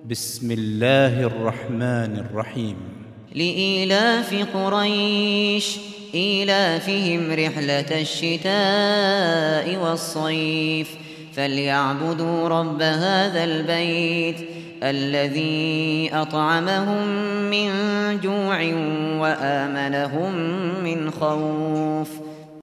بسم الله الرحمن الرحيم. لإيلاف قريش إيلافهم رحلة الشتاء والصيف فليعبدوا رب هذا البيت الذي أطعمهم من جوع وآمنهم من خوف.